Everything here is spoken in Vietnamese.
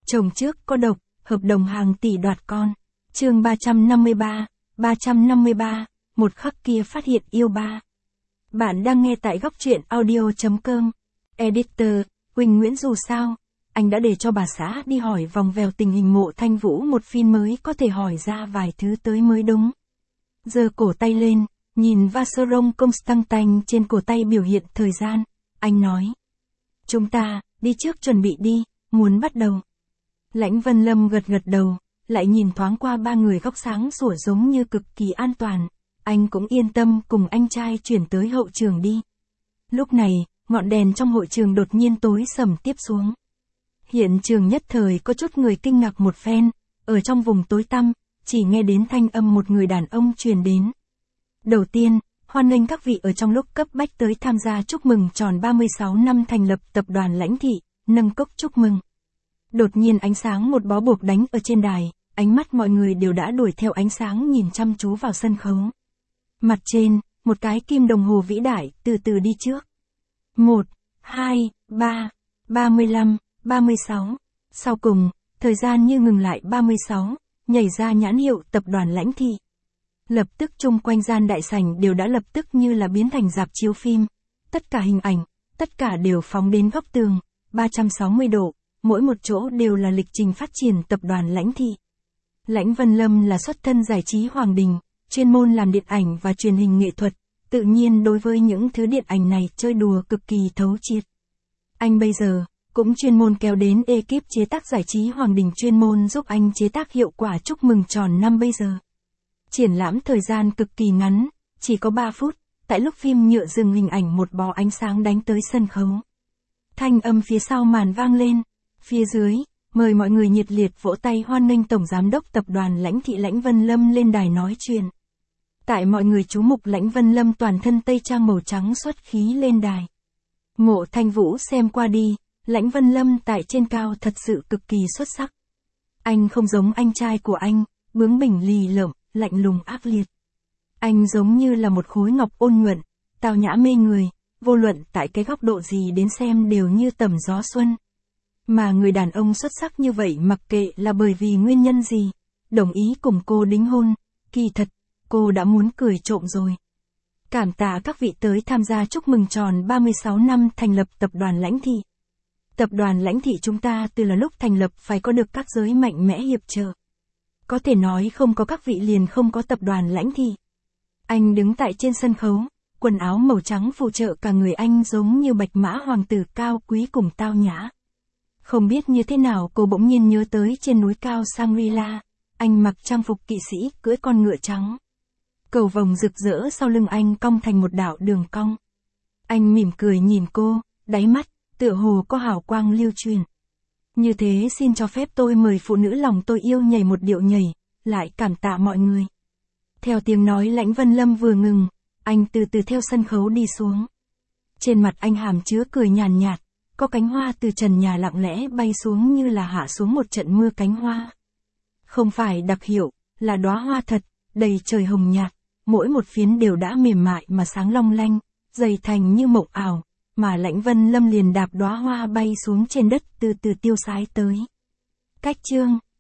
Chồng trước có độc, hợp đồng hàng tỷ đoạt con. Chương 353, một khắc kia phát hiện yêu ba. Bạn đang nghe tại góc truyện audio.com. Editor, Huỳnh Nguyễn. Dù sao, anh đã để cho bà xã đi hỏi vòng vèo tình hình Mộ Thanh Vũ một phin mới có thể hỏi ra vài thứ tới mới đúng. Giơ cổ tay lên, nhìn Vacheron Constantin trên cổ tay biểu hiện thời gian, anh nói. Chúng ta, đi trước chuẩn bị đi, muốn bắt đầu. Lãnh Vân Lâm gật đầu, lại nhìn thoáng qua ba người góc sáng sủa giống như cực kỳ an toàn. Anh cũng yên tâm cùng anh trai chuyển tới hậu trường đi. Lúc này, ngọn đèn trong hội trường đột nhiên tối sầm tiếp xuống. Hiện trường nhất thời có chút người kinh ngạc một phen, ở trong vùng tối tăm, chỉ nghe đến thanh âm một người đàn ông truyền đến. Đầu tiên, hoan nghênh các vị ở trong lúc cấp bách tới tham gia chúc mừng tròn 36 năm thành lập tập đoàn Lãnh Thị, nâng cốc chúc mừng. Đột nhiên ánh sáng một bó buộc đánh ở trên đài, ánh mắt mọi người đều đã đuổi theo ánh sáng nhìn chăm chú vào sân khấu. Mặt trên, một cái kim đồng hồ vĩ đại từ từ đi trước. 1, 2, 3, 35, 36. Sau cùng, thời gian như ngừng lại 36, nhảy ra nhãn hiệu tập đoàn Lãnh Thị. Lập tức chung quanh gian đại sảnh đều đã lập tức như là biến thành rạp chiếu phim. Tất cả hình ảnh, tất cả đều phóng đến góc tường, 360 độ, mỗi một chỗ đều là lịch trình phát triển tập đoàn Lãnh Thị. Lãnh Vân Lâm là xuất thân giải trí Hoàng Đình, chuyên môn làm điện ảnh và truyền hình nghệ thuật, tự nhiên đối với những thứ điện ảnh này chơi đùa cực kỳ thấu triệt. Anh bây giờ, cũng chuyên môn kéo đến ekip chế tác giải trí Hoàng Đình chuyên môn giúp anh chế tác hiệu quả chúc mừng tròn năm bây giờ. Triển lãm thời gian cực kỳ ngắn, chỉ có 3 phút, tại lúc phim nhựa dừng hình ảnh một bó ánh sáng đánh tới sân khấu. Thanh âm phía sau màn vang lên, phía dưới, mời mọi người nhiệt liệt vỗ tay hoan nghênh Tổng Giám đốc Tập đoàn Lãnh Thị Lãnh Vân Lâm lên đài nói chuyện. Tại mọi người chú mục Lãnh Vân Lâm toàn thân tây trang màu trắng xuất khí lên đài. Mộ Thanh Vũ xem qua đi, Lãnh Vân Lâm tại trên cao thật sự cực kỳ xuất sắc. Anh không giống anh trai của anh, bướng bỉnh lì lợm, lạnh lùng ác liệt. Anh giống như là một khối ngọc ôn nhuận, tao nhã mê người, vô luận tại cái góc độ gì đến xem đều như tầm gió xuân. Mà người đàn ông xuất sắc như vậy mặc kệ là bởi vì nguyên nhân gì, đồng ý cùng cô đính hôn, kỳ thật, cô đã muốn cười trộm rồi. Cảm tạ các vị tới tham gia chúc mừng tròn 36 năm thành lập tập đoàn Lãnh Thị. Tập đoàn Lãnh Thị chúng ta từ là lúc thành lập phải có được các giới mạnh mẽ hiệp trợ. Có thể nói không có các vị liền không có tập đoàn Lãnh Thị. Anh đứng tại trên sân khấu, quần áo màu trắng phụ trợ cả người anh giống như bạch mã hoàng tử cao quý cùng tao nhã. Không biết như thế nào cô bỗng nhiên nhớ tới trên núi cao Shangri-La, anh mặc trang phục kỵ sĩ cưỡi con ngựa trắng. Cầu vồng rực rỡ sau lưng anh cong thành một đạo đường cong. Anh mỉm cười nhìn cô, đáy mắt, tựa hồ có hào quang lưu truyền. Như thế xin cho phép tôi mời phụ nữ lòng tôi yêu nhảy một điệu nhảy, lại cảm tạ mọi người. Theo tiếng nói Lãnh Vân Lâm vừa ngừng, anh từ từ theo sân khấu đi xuống. Trên mặt anh hàm chứa cười nhàn nhạt, có cánh hoa từ trần nhà lặng lẽ bay xuống như là hạ xuống một trận mưa cánh hoa. Không phải đặc hiệu, là đóa hoa thật, đầy trời hồng nhạt, mỗi một phiến đều đã mềm mại mà sáng long lanh, dày thành như mộng ảo, mà Lãnh Vân Lâm liền đạp đóa hoa bay xuống trên đất từ từ tiêu sái tới. Cách chương